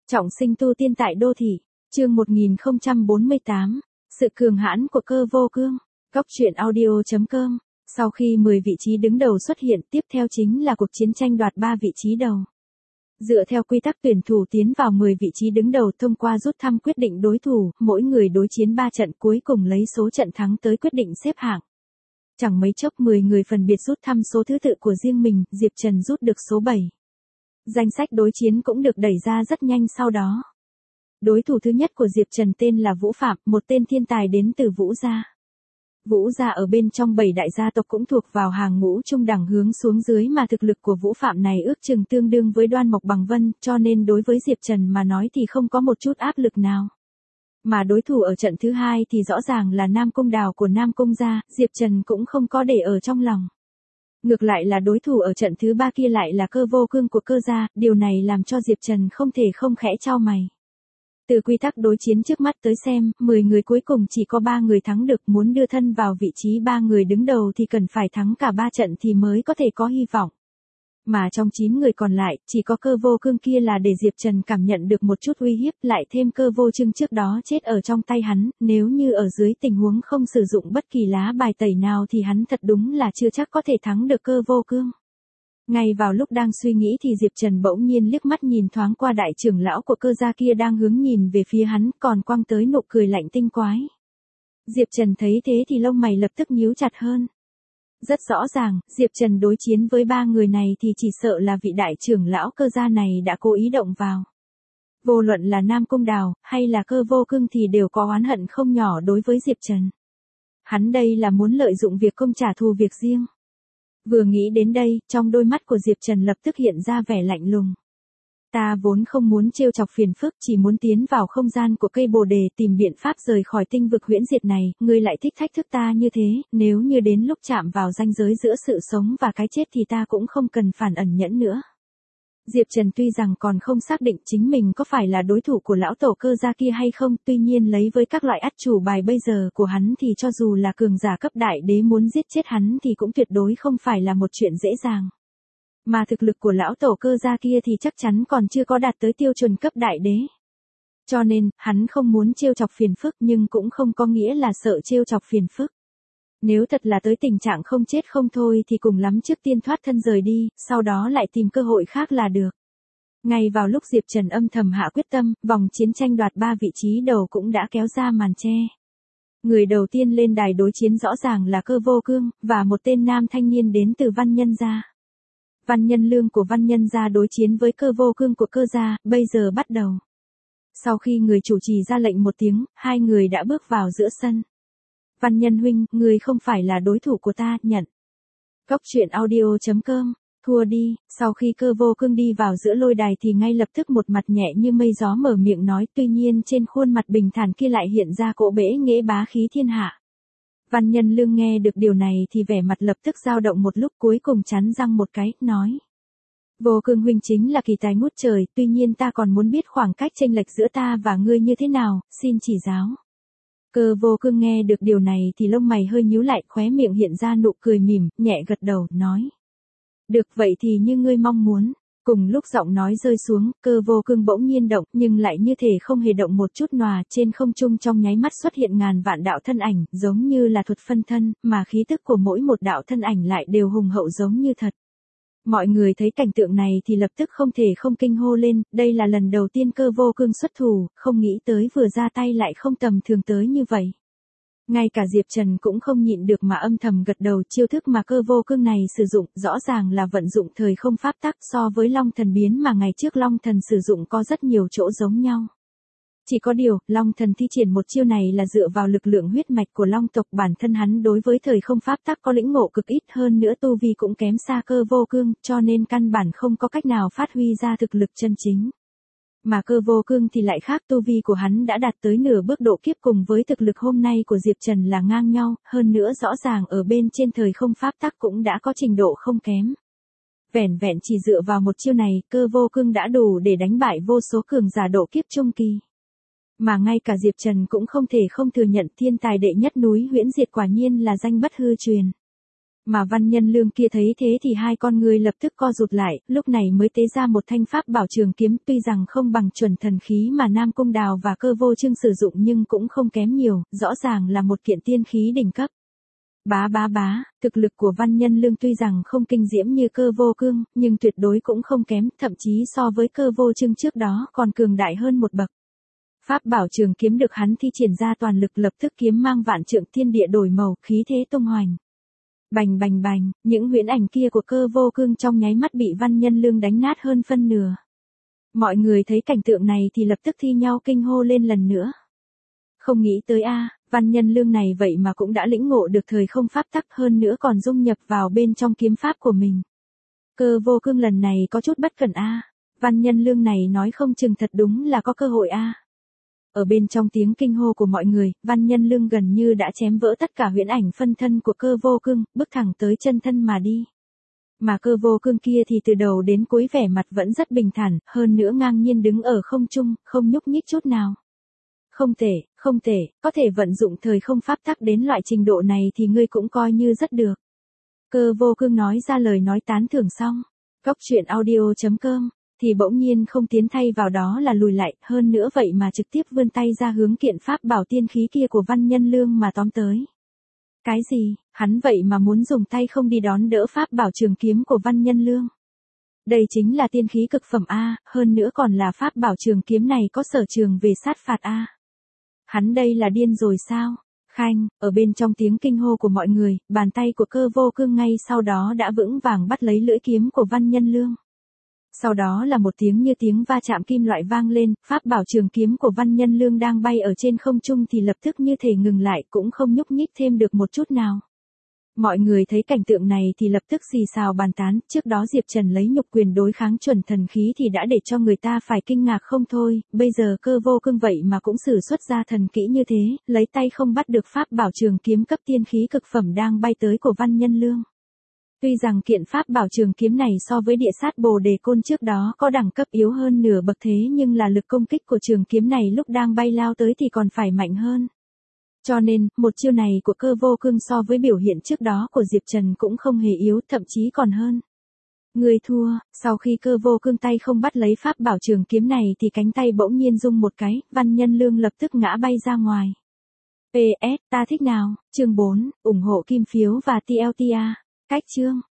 Trọng sinh tu tiên tại đô thị, chương 1048, sự cường hãn của cơ vô cương, góc truyện audio.com. Sau khi 10 vị trí đứng đầu xuất hiện, tiếp theo chính là cuộc chiến tranh đoạt 3 vị trí đầu. Dựa theo quy tắc tuyển thủ tiến vào 10 vị trí đứng đầu thông qua rút thăm quyết định đối thủ, mỗi người đối chiến 3 trận cuối cùng lấy số trận thắng tới quyết định xếp hạng. Chẳng mấy chốc 10 người phân biệt rút thăm số thứ tự của riêng mình, Diệp Trần rút được số 7. Danh sách đối chiến cũng được đẩy ra rất nhanh sau đó. Đối thủ thứ nhất của Diệp Trần tên là Vũ Phạm, một tên thiên tài đến từ Vũ gia. Vũ gia ở bên trong 7 đại gia tộc cũng thuộc vào hàng ngũ trung đẳng hướng xuống dưới mà thực lực của Vũ Phạm này ước chừng tương đương với Đoan Mộc Bằng Vân, cho nên đối với Diệp Trần mà nói thì không có một chút áp lực nào. Mà đối thủ ở trận thứ hai thì rõ ràng là Nam Cung Đào của Nam Cung gia, Diệp Trần cũng không có để ở trong lòng. Ngược lại là đối thủ ở trận thứ ba kia lại là Cơ Vô Cương của Cơ gia, điều này làm cho Diệp Trần không thể không khẽ chau mày. Từ quy tắc đối chiến trước mắt tới xem, 10 người cuối cùng chỉ có 3 người thắng được, muốn đưa thân vào vị trí 3 người đứng đầu thì cần phải thắng cả 3 trận thì mới có thể có hy vọng. Mà trong 9 người còn lại, chỉ có Cơ Vô Cương kia là để Diệp Trần cảm nhận được một chút uy hiếp, lại thêm Cơ Vô Trưng trước đó chết ở trong tay hắn, nếu như ở dưới tình huống không sử dụng bất kỳ lá bài tẩy nào thì hắn thật đúng là chưa chắc có thể thắng được Cơ Vô Cương. Ngay vào lúc đang suy nghĩ thì Diệp Trần bỗng nhiên liếc mắt nhìn thoáng qua đại trưởng lão của Cơ gia kia đang hướng nhìn về phía hắn, còn quăng tới nụ cười lạnh tinh quái. Diệp Trần thấy thế thì lông mày lập tức nhíu chặt hơn. Rất rõ ràng, Diệp Trần đối chiến với 3 người này thì chỉ sợ là vị đại trưởng lão Cơ gia này đã cố ý động vào. Vô luận là Nam Cung Đào, hay là Cơ Vô Cương thì đều có oán hận không nhỏ đối với Diệp Trần. Hắn đây là muốn lợi dụng việc công trả thù việc riêng. Vừa nghĩ đến đây, trong đôi mắt của Diệp Trần lập tức hiện ra vẻ lạnh lùng. Ta vốn không muốn trêu chọc phiền phức, chỉ muốn tiến vào không gian của cây bồ đề tìm biện pháp rời khỏi tinh vực huyễn diệt này, ngươi lại thích thách thức ta như thế, nếu như đến lúc chạm vào ranh giới giữa sự sống và cái chết thì ta cũng không cần phản ẩn nhẫn nữa. Diệp Trần tuy rằng còn không xác định chính mình có phải là đối thủ của lão tổ Cơ gia kia hay không, tuy nhiên lấy với các loại át chủ bài bây giờ của hắn thì cho dù là cường giả cấp đại đế muốn giết chết hắn thì cũng tuyệt đối không phải là một chuyện dễ dàng. Mà thực lực của lão tổ Cơ gia kia thì chắc chắn còn chưa có đạt tới tiêu chuẩn cấp đại đế. Cho nên, hắn không muốn trêu chọc phiền phức nhưng cũng không có nghĩa là sợ trêu chọc phiền phức. Nếu thật là tới tình trạng không chết không thôi thì cùng lắm trước tiên thoát thân rời đi, sau đó lại tìm cơ hội khác là được. Ngay vào lúc Diệp Trần âm thầm hạ quyết tâm, vòng chiến tranh đoạt 3 vị trí đầu cũng đã kéo ra màn che. Người đầu tiên lên đài đối chiến rõ ràng là Cơ Vô Cương, và một tên nam thanh niên đến từ Văn Nhân gia. Văn Nhân Lương của Văn Nhân gia đối chiến với Cơ Vô Cương của Cơ gia, bây giờ bắt đầu. Sau khi người chủ trì ra lệnh một tiếng, hai người đã bước vào giữa sân. Văn Nhân huynh, người không phải là đối thủ của ta, nhận. Góc truyện audio.com, thua đi. Sau khi Cơ Vô Cương đi vào giữa lôi đài thì ngay lập tức một mặt nhẹ như mây gió mở miệng nói, tuy nhiên trên khuôn mặt bình thản kia lại hiện ra cỗ bẽ nghễ bá khí thiên hạ. Văn Nhân Lương nghe được điều này thì vẻ mặt lập tức dao động một lúc, cuối cùng cắn răng một cái, nói. Vô Cương huynh chính là kỳ tài ngút trời, tuy nhiên ta còn muốn biết khoảng cách chênh lệch giữa ta và ngươi như thế nào, xin chỉ giáo. Cơ Vô Cương nghe được điều này thì lông mày hơi nhíu lại, khóe miệng hiện ra nụ cười mỉm, nhẹ gật đầu, nói. Được vậy thì như ngươi mong muốn. Cùng lúc giọng nói rơi xuống, Cơ Vô Cương bỗng nhiên động, nhưng lại như thể không hề động một chút nào, trên không trung trong nháy mắt xuất hiện ngàn vạn đạo thân ảnh, giống như là thuật phân thân, mà khí tức của mỗi một đạo thân ảnh lại đều hùng hậu giống như thật. Mọi người thấy cảnh tượng này thì lập tức không thể không kinh hô lên, đây là lần đầu tiên Cơ Vô Cương xuất thủ, không nghĩ tới vừa ra tay lại không tầm thường tới như vậy. Ngay cả Diệp Trần cũng không nhịn được mà âm thầm gật đầu, chiêu thức mà Cơ Vô Cương này sử dụng rõ ràng là vận dụng thời không pháp tắc, so với Long Thần biến mà ngày trước Long Thần sử dụng có rất nhiều chỗ giống nhau. Chỉ có điều, Long Thần thi triển một chiêu này là dựa vào lực lượng huyết mạch của Long tộc, bản thân hắn đối với thời không pháp tắc có lĩnh ngộ cực ít, hơn nữa tu vi cũng kém xa Cơ Vô Cương, cho nên căn bản không có cách nào phát huy ra thực lực chân chính. Mà Cơ Vô Cương thì lại khác, tu vi của hắn đã đạt tới nửa bước độ kiếp cùng với thực lực hôm nay của Diệp Trần là ngang nhau, hơn nữa rõ ràng ở bên trên thời không pháp tắc cũng đã có trình độ không kém. Vẻn vẹn chỉ dựa vào một chiêu này, Cơ Vô Cương đã đủ để đánh bại vô số cường giả độ kiếp trung kỳ. Mà ngay cả Diệp Trần cũng không thể không thừa nhận thiên tài đệ nhất núi huyễn diệt quả nhiên là danh bất hư truyền. Mà Văn Nhân Lương kia thấy thế thì hai con người lập tức co rụt lại, lúc này mới tế ra một thanh pháp bảo trường kiếm, tuy rằng không bằng chuẩn thần khí mà Nam Cung Đào và Cơ Vô Chương sử dụng nhưng cũng không kém nhiều, rõ ràng là một kiện tiên khí đỉnh cấp. Bá bá bá, thực lực của Văn Nhân Lương tuy rằng không kinh diễm như Cơ Vô Cương, nhưng tuyệt đối cũng không kém, thậm chí so với Cơ Vô Chương trước đó còn cường đại hơn một bậc. Pháp bảo trường kiếm được hắn thi triển ra toàn lực, lập tức kiếm mang vạn trượng, thiên địa đổi màu, khí thế tung hoành. Bành bành bành, những huyễn ảnh kia của Cơ Vô Cương trong nháy mắt bị Văn Nhân Lương đánh nát hơn phân nửa. Mọi người thấy cảnh tượng này thì lập tức thi nhau kinh hô lên lần nữa. Không nghĩ tới Văn Nhân Lương này vậy mà cũng đã lĩnh ngộ được thời không pháp tắc, hơn nữa còn dung nhập vào bên trong kiếm pháp của mình. Cơ Vô Cương lần này có chút bất cẩn Văn Nhân Lương này nói không chừng thật đúng là có cơ hội Ở bên trong tiếng kinh hô của mọi người, Văn Nhân Lương gần như đã chém vỡ tất cả huyễn ảnh phân thân của Cơ Vô Cương, bước thẳng tới chân thân mà đi. Mà Cơ Vô Cương kia thì từ đầu đến cuối vẻ mặt vẫn rất bình thản, hơn nữa ngang nhiên đứng ở không trung, không nhúc nhích chút nào. Không thể, có thể vận dụng thời không pháp tắc đến loại trình độ này thì ngươi cũng coi như rất được. Cơ Vô Cương nói ra lời nói tán thưởng xong. Cóc truyện audio.com thì bỗng nhiên không tiến thay vào đó là lùi lại, hơn nữa vậy mà trực tiếp vươn tay ra hướng kiện pháp bảo tiên khí kia của Văn Nhân Lương mà tóm tới. Cái gì, hắn vậy mà muốn dùng tay không đi đón đỡ pháp bảo trường kiếm của Văn Nhân Lương. Đây chính là tiên khí cực phẩm hơn nữa còn là pháp bảo trường kiếm này có sở trường về sát phạt Hắn đây là điên rồi sao? Khanh, ở bên trong tiếng kinh hô của mọi người, bàn tay của Cơ Vô Cương ngay sau đó đã vững vàng bắt lấy lưỡi kiếm của Văn Nhân Lương. Sau đó là một tiếng như tiếng va chạm kim loại vang lên, pháp bảo trường kiếm của Văn Nhân Lương đang bay ở trên không trung thì lập tức như thể ngừng lại, cũng không nhúc nhích thêm được một chút nào. Mọi người thấy cảnh tượng này thì lập tức xì xào bàn tán, trước đó Diệp Trần lấy nhục quyền đối kháng chuẩn thần khí thì đã để cho người ta phải kinh ngạc không thôi, bây giờ Cơ Vô Cương vậy mà cũng sử xuất ra thần kỹ như thế, lấy tay không bắt được pháp bảo trường kiếm cấp tiên khí cực phẩm đang bay tới của Văn Nhân Lương. Tuy rằng kiện pháp bảo trường kiếm này so với địa sát Bồ Đề Côn trước đó có đẳng cấp yếu hơn nửa bậc, thế nhưng là lực công kích của trường kiếm này lúc đang bay lao tới thì còn phải mạnh hơn. Cho nên, một chiêu này của Cơ Vô Cương so với biểu hiện trước đó của Diệp Trần cũng không hề yếu, thậm chí còn hơn. Người thua, sau khi Cơ Vô Cương tay không bắt lấy pháp bảo trường kiếm này thì cánh tay bỗng nhiên rung một cái, Văn Nhân Lương lập tức ngã bay ra ngoài. PS, ta thích nào, chương 4, ủng hộ kim phiếu và TLTA, cách chương.